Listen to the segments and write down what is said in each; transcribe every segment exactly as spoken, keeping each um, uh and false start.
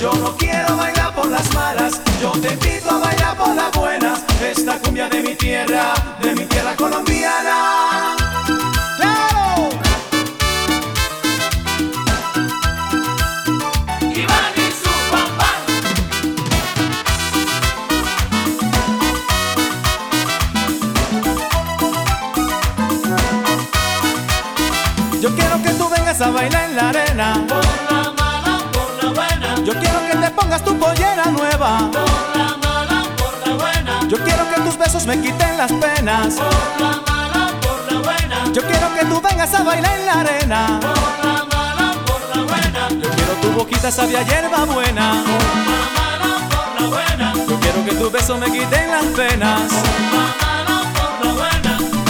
Yo no quiero bailar por las malas, yo te invito a bailar por las buenas. Esta cumbia de mi tierra, de mi tierra colombiana. ¡Claro! Iván y su papá. Yo quiero que tú vengas a bailar en la arena. Por la mala, por la buena. Yo quiero que te pongas tu pollera nueva. Por la mala, por la buena. Yo quiero que tus besos me quiten las penas. Por la mala, por la buena. Yo quiero que tú vengas a bailar en la arena. Por la mala, por la buena. Yo quiero tu boquita sabia a hierba buena. Por la mala, por la buena. Yo quiero que tus besos me quiten las penas. Por la mala, por la buena.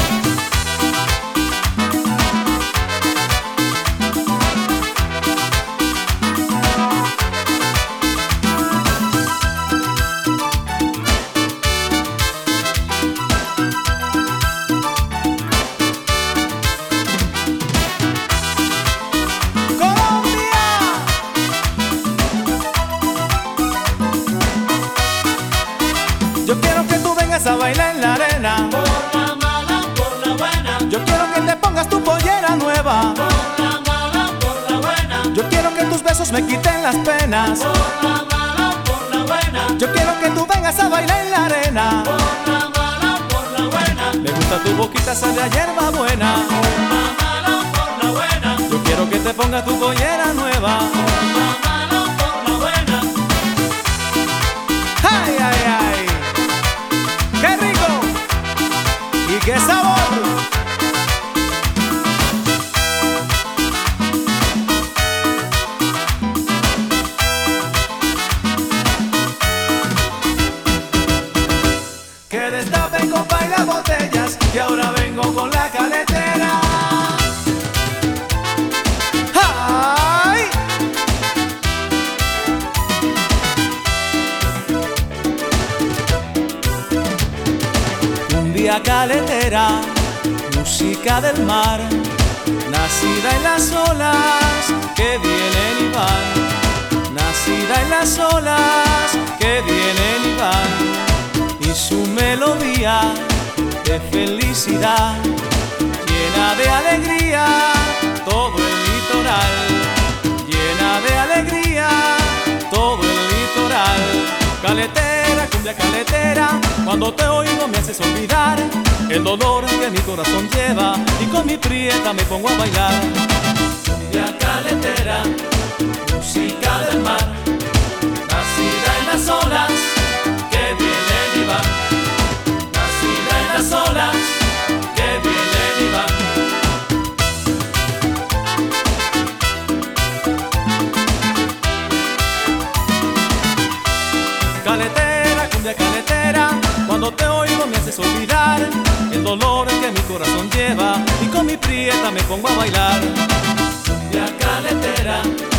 Yo quiero que tú vengas a bailar en la arena. Por la mala, por la buena. Yo quiero que te pongas tu pollera nueva. Por la mala, por la buena. Yo quiero que tus besos me quiten las penas. Por la mala, por la buena. Yo quiero que tú vengas a bailar en la arena. Por la mala, por la buena. Me gusta tu boquita sabia a hierba buena. Por la mala, por la buena. Yo quiero que te pongas tu pollera nueva. Por la mala, por la buena. ¡Ay, ay, ay! ¡Qué rico! ¡Y qué sabor! Que destapen, compa, y las botellas, y ahora vengo con la caletera. ¡Ay! Cumbia caletera, música del mar, nacida en las olas que vienen y van, nacida en las olas que vienen y van. Y su melodía de felicidad llena de alegría todo el litoral, llena de alegría todo el litoral. Caletera, cumbia caletera, cuando te oigo me haces olvidar el dolor que mi corazón lleva y con mi prieta me pongo a bailar. Cumbia caletera, música del mar, nacida en las olas que vienen y van, nacida en las olas que vienen y van. Caletera, cumbia caletera, cuando te oigo me haces olvidar el dolor que mi corazón lleva y con mi prieta me pongo a bailar. Cumbia caletera,